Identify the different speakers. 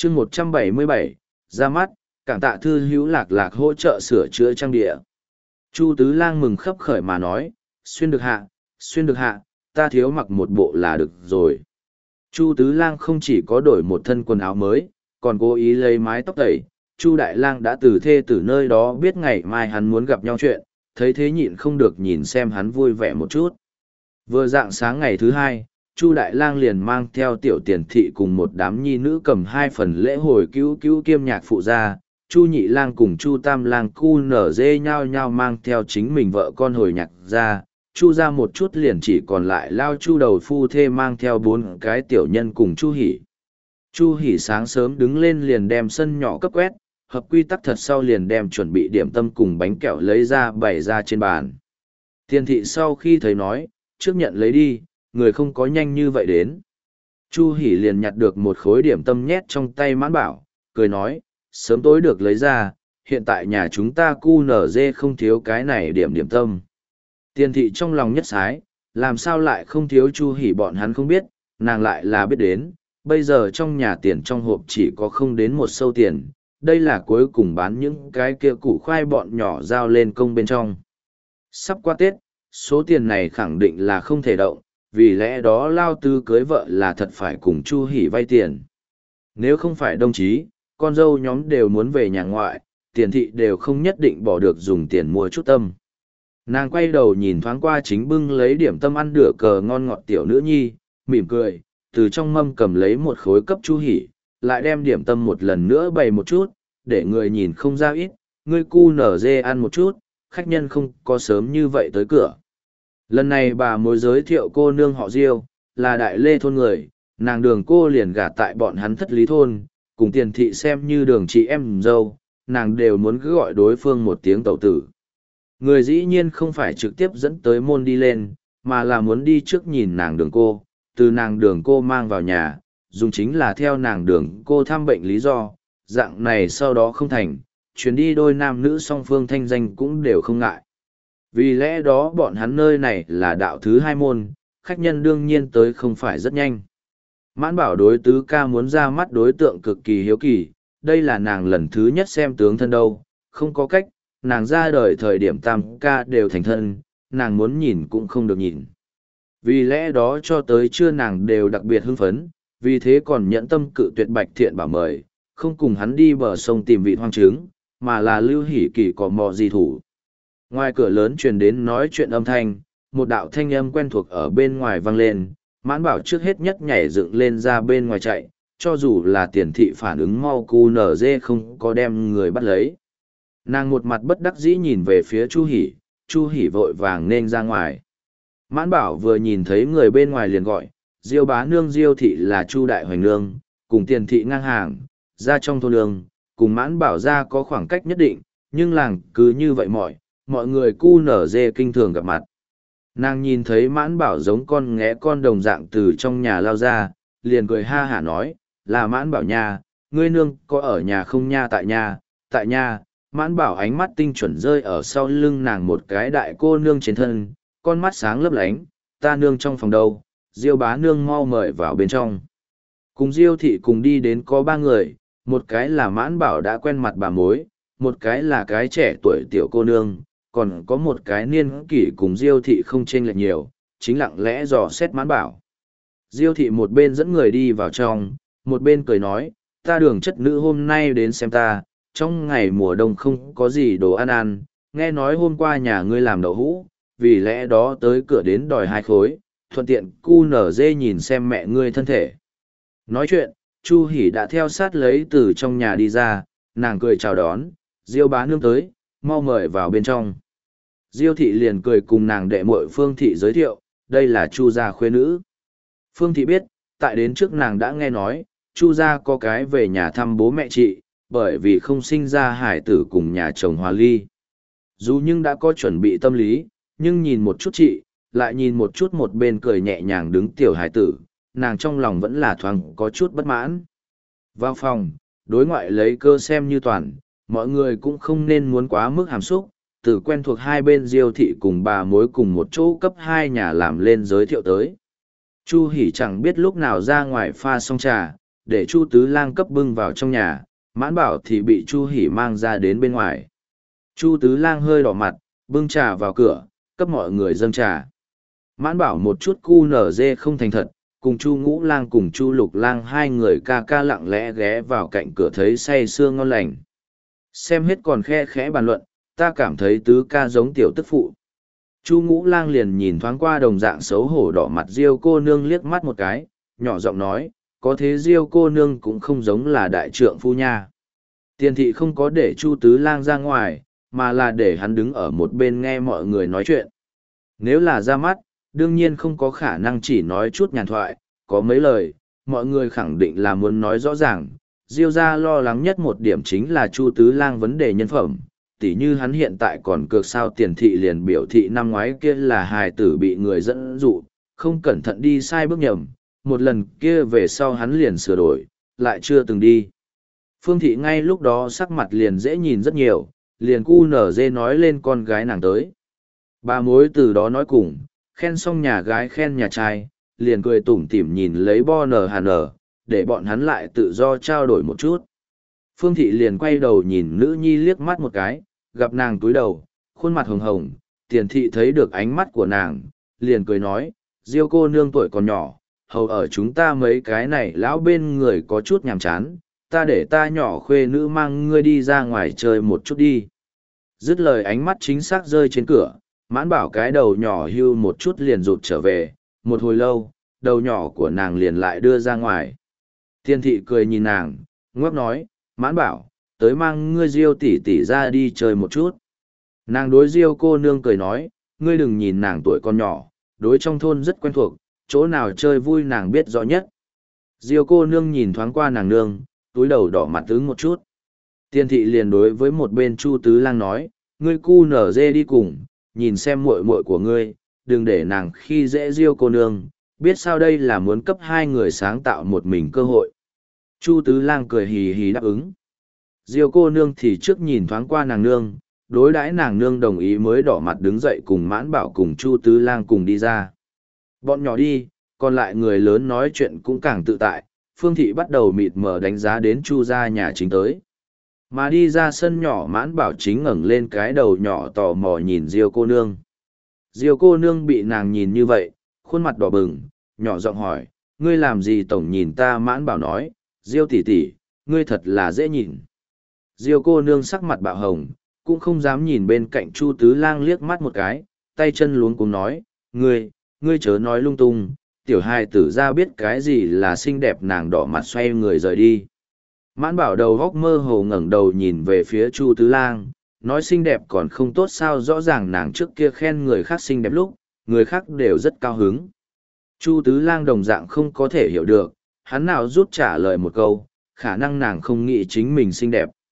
Speaker 1: chương 177, ra mắt, cảm tạ thư hữu Lạc Lạc hỗ trợ sửa chữa trang địa. Chu Tứ Lang mừng khấp khởi mà nói, xuyên được hạ, ta thiếu mặc một bộ là được rồi. Chu Tứ Lang không chỉ có đổi một thân quần áo mới, còn cố ý lấy mái tóc tẩy. Chu Đại Lang đã từ thê từ nơi đó biết ngày mai hắn muốn gặp nhau chuyện, thấy thế nhịn không được nhìn xem hắn vui vẻ một chút. Vừa rạng sáng ngày thứ hai, Chu Đại Lang liền mang theo tiểu tiền thị cùng một đám nhi nữ cầm 2 phần lễ hồi cứu cứu kiêm nhạc phụ ra. Chu Nhị Lang cùng Chu Tam Lang cu nở dê nhau nhau mang theo chính mình vợ con hồi nhạc ra. Chu ra một chút liền chỉ còn lại Lao Chu đầu phu thê mang theo 4 cái tiểu nhân cùng Chu Hỷ. Chu Hỷ sáng sớm đứng lên liền đem sân nhỏ cấp quét, hợp quy tắc thật sau liền đem chuẩn bị điểm tâm cùng bánh kẹo lấy ra bày ra trên bàn. Tiền thị sau khi thấy nói, trước nhận lấy đi, người không có nhanh như vậy đến. Chu Hỷ liền nhặt được một khối điểm tâm nhét trong tay Mãn Bảo, cười nói, sớm tối được lấy ra, hiện tại nhà chúng ta cu nở dê không thiếu cái này điểm tâm. Tiền thị trong lòng nhất sái, làm sao lại không thiếu Chu Hỷ bọn hắn không biết, nàng lại là biết đến, bây giờ trong nhà tiền trong hộp chỉ có không đến 1 xu tiền, đây là cuối cùng bán những cái kia củ khoai bọn nhỏ giao lên công bên trong. Sắp qua Tết, số tiền này khẳng định là không thể động, vì lẽ đó Lao Tư cưới vợ là thật phải cùng Chu Hỷ vay tiền. Nếu không phải đồng chí, con dâu nhóm đều muốn về nhà ngoại, tiền thị đều không nhất định bỏ được dùng tiền mua chút tâm. Nàng quay đầu nhìn thoáng qua chính bưng lấy điểm tâm ăn đửa cờ ngon ngọt tiểu nữ nhi, mỉm cười, từ trong mâm cầm lấy một khối cấp Chu Hỷ, lại đem điểm tâm một lần nữa bày một chút, để người nhìn không ra ít, ngươi cu nở dê ăn một chút, khách nhân không có sớm như vậy tới cửa. Lần này bà mối giới thiệu cô nương họ Diêu, là Đại Lê thôn người, nàng Đường cô liền gả tại bọn hắn Thất Lý thôn, cùng tiền thị xem như Đường chị em dâu, nàng đều muốn cứ gọi đối phương một tiếng tẩu tử. Người dĩ nhiên không phải trực tiếp dẫn tới môn đi lên, mà là muốn đi trước nhìn nàng Đường cô, từ nàng Đường cô mang vào nhà, dùng chính là theo nàng Đường cô thăm bệnh lý do, dạng này sau đó không thành, chuyến đi đôi nam nữ song phương thanh danh cũng đều không ngại. Vì lẽ đó bọn hắn nơi này là đạo thứ 2 môn, khách nhân đương nhiên tới không phải rất nhanh. Mãn Bảo đối tứ ca muốn ra mắt đối tượng cực kỳ hiếu kỳ, đây là nàng lần thứ nhất xem tướng thân đâu, không có cách, nàng ra đời thời điểm tam ca đều thành thân, nàng muốn nhìn cũng không được nhìn. Vì lẽ đó cho tới trưa nàng đều đặc biệt hưng phấn, vì thế còn nhẫn tâm cự tuyệt Bạch Thiện bảo mời, không cùng hắn đi bờ sông tìm vị hoang trứng, mà là Lưu Hỷ Kỳ cò mò gì thủ. Ngoài cửa lớn truyền đến nói chuyện âm thanh, một đạo thanh âm quen thuộc ở bên ngoài vang lên, Mãn Bảo trước hết nhất nhảy dựng lên ra bên ngoài chạy, cho dù là tiền thị phản ứng mau cu nở dê không có đem người bắt lấy. Nàng một mặt bất đắc dĩ nhìn về phía Chu Hỷ vội vàng nên ra ngoài. Mãn Bảo vừa nhìn thấy người bên ngoài liền gọi, Diêu bá nương Diêu thị là Chu Đại Hoành nương, cùng tiền thị ngang hàng, ra trong thôn nương, cùng Mãn Bảo ra có khoảng cách nhất định, nhưng làng cứ như vậy mọi người cu nở dê kinh thường gặp mặt. Nàng nhìn thấy Mãn Bảo giống con nghé con đồng dạng từ trong nhà lao ra, liền cười ha hả nói, là Mãn Bảo nha, ngươi nương có ở nhà không nha? Tại nhà, Mãn Bảo ánh mắt tinh chuẩn rơi ở sau lưng nàng một cái đại cô nương trên thân, con mắt sáng lấp lánh, ta nương trong phòng đâu, Diêu bá nương mau mời vào bên trong. Cùng Diêu thị cùng đi đến có 3 người, một cái là Mãn Bảo đã quen mặt bà mối, một cái là cái trẻ tuổi tiểu cô nương, còn có một cái niên kỷ cùng Diêu thị không chênh lệch nhiều, chính lặng lẽ dò xét Mãn Bảo. Diêu thị một bên dẫn người đi vào trong, một bên cười nói, ta Đường chất nữ hôm nay đến xem ta, trong ngày mùa đông không có gì đồ ăn, nghe nói hôm qua nhà ngươi làm đậu hũ, vì lẽ đó tới cửa đến đòi 2 khối, thuận tiện cu nở dê nhìn xem mẹ ngươi thân thể. Nói chuyện, Chu Hỷ đã theo sát lấy từ trong nhà đi ra, nàng cười chào đón, Diêu bá nương tới, mau mời vào bên trong. Diêu thị liền cười cùng nàng đệ muội Phương thị giới thiệu, đây là Chu gia khuê nữ. Phương thị biết, tại đến trước nàng đã nghe nói, Chu gia có cái về nhà thăm bố mẹ chị, bởi vì không sinh ra hải tử cùng nhà chồng hòa ly. Dù nhưng đã có chuẩn bị tâm lý, nhưng nhìn một chút chị, lại nhìn một chút một bên cười nhẹ nhàng đứng tiểu hải tử, nàng trong lòng vẫn là thoáng có chút bất mãn. Vào phòng, đối ngoại lấy cơ xem như toàn, mọi người cũng không nên muốn quá mức hàm xúc, từ quen thuộc hai bên Diêu thị cùng bà mối cùng một chỗ cấp 2 nhà làm lên giới thiệu tới. Chu Hỷ chẳng biết lúc nào ra ngoài pha xong trà, để Chu Tứ Lang cấp bưng vào trong nhà, Mãn Bảo thì bị Chu Hỉ mang ra đến bên ngoài. Chu Tứ Lang hơi đỏ mặt, bưng trà vào cửa, cấp mọi người dâng trà. Mãn Bảo một chút cu nở dê không thành thật, cùng Chu Ngũ Lang cùng Chu Lục Lang hai người ca ca lặng lẽ ghé vào cạnh cửa thấy say sưa ngon lành. Xem hết còn khe khẽ bàn luận, ta cảm thấy tứ ca giống tiểu tức phụ. Chu Ngũ Lang liền nhìn thoáng qua đồng dạng xấu hổ đỏ mặt Diêu cô nương liếc mắt một cái, nhỏ giọng nói, có thế Diêu cô nương cũng không giống là đại trượng phu nha. Tiền thị không có để Chu Tứ Lang ra ngoài, mà là để hắn đứng ở một bên nghe mọi người nói chuyện. Nếu là ra mắt, đương nhiên không có khả năng chỉ nói chút nhàn thoại, có mấy lời, mọi người khẳng định là muốn nói rõ ràng. Diêu gia lo lắng nhất một điểm chính là Chu Tứ Lang vấn đề nhân phẩm, tỉ như hắn hiện tại còn cược sao tiền thị liền biểu thị năm ngoái kia là hài tử bị người dẫn dụ, không cẩn thận đi sai bước nhầm, một lần kia về sau hắn liền sửa đổi, lại chưa từng đi. Phương thị ngay lúc đó sắc mặt liền dễ nhìn rất nhiều, liền cu nở dê nói lên con gái nàng tới. Bà mối từ đó nói cùng, khen xong nhà gái khen nhà trai, liền cười tủm tỉm nhìn lấy bo nở hà nở, để bọn hắn lại tự do trao đổi một chút. Phương thị liền quay đầu nhìn nữ nhi liếc mắt một cái, gặp nàng túi đầu, khuôn mặt hồng hồng, tiền thị thấy được ánh mắt của nàng, liền cười nói, Diêu cô nương tuổi còn nhỏ, hầu ở chúng ta mấy cái này lão bên người có chút nhàm chán, ta để ta nhỏ khuê nữ mang ngươi đi ra ngoài chơi một chút đi. Dứt lời ánh mắt chính xác rơi trên cửa, Mãn Bảo cái đầu nhỏ hưu một chút liền rụt trở về, một hồi lâu, đầu nhỏ của nàng liền lại đưa ra ngoài. Tiên thị cười nhìn nàng, ngước nói, Mãn Bảo, tới mang ngươi Diêu tỷ tỷ ra đi chơi một chút. Nàng đối Diêu cô nương cười nói, ngươi đừng nhìn nàng tuổi con nhỏ, đối trong thôn rất quen thuộc, chỗ nào chơi vui nàng biết rõ nhất. Diêu cô nương nhìn thoáng qua nàng nương, túi đầu đỏ mặt ứng một chút. Tiên thị liền đối với một bên Chu Tứ Lang nói, ngươi cu nở dê đi cùng, nhìn xem muội muội của ngươi, đừng để nàng khi dễ Diêu cô nương, biết sao đây là muốn cấp hai người sáng tạo một mình cơ hội. Chu Tứ Lang cười hì hì đáp ứng. Diêu cô nương thì trước nhìn thoáng qua nàng nương, đối đãi nàng nương đồng ý mới đỏ mặt đứng dậy cùng Mãn Bảo cùng Chu Tứ Lang cùng đi ra. Bọn nhỏ đi, còn lại người lớn nói chuyện cũng càng tự tại, Phương thị bắt đầu mịt mờ đánh giá đến Chu gia nhà chính tới. Mà đi ra sân nhỏ Mãn Bảo chính ngẩng lên cái đầu nhỏ tò mò nhìn Diêu cô nương. Diêu cô nương bị nàng nhìn như vậy, khuôn mặt đỏ bừng, nhỏ giọng hỏi, ngươi làm gì tổng nhìn ta? Mãn Bảo nói, Diêu tỷ tỷ, ngươi thật là dễ nhìn. Diêu cô nương sắc mặt bạo hồng, cũng không dám nhìn bên cạnh Chu Tứ Lang liếc mắt một cái, tay chân luống cuống nói, ngươi chớ nói lung tung, tiểu hài tử ra biết cái gì là xinh đẹp. Nàng đỏ mặt xoay người rời đi. Mãn Bảo đầu góc mơ hồ ngẩng đầu nhìn về phía Chu Tứ Lang, nói xinh đẹp còn không tốt sao? Rõ ràng nàng trước kia khen người khác xinh đẹp lúc, người khác đều rất cao hứng. Chu Tứ Lang đồng dạng không có thể hiểu được, hắn nào rút trả lời một câu, khả năng nàng không nghĩ chính mình xinh đẹp.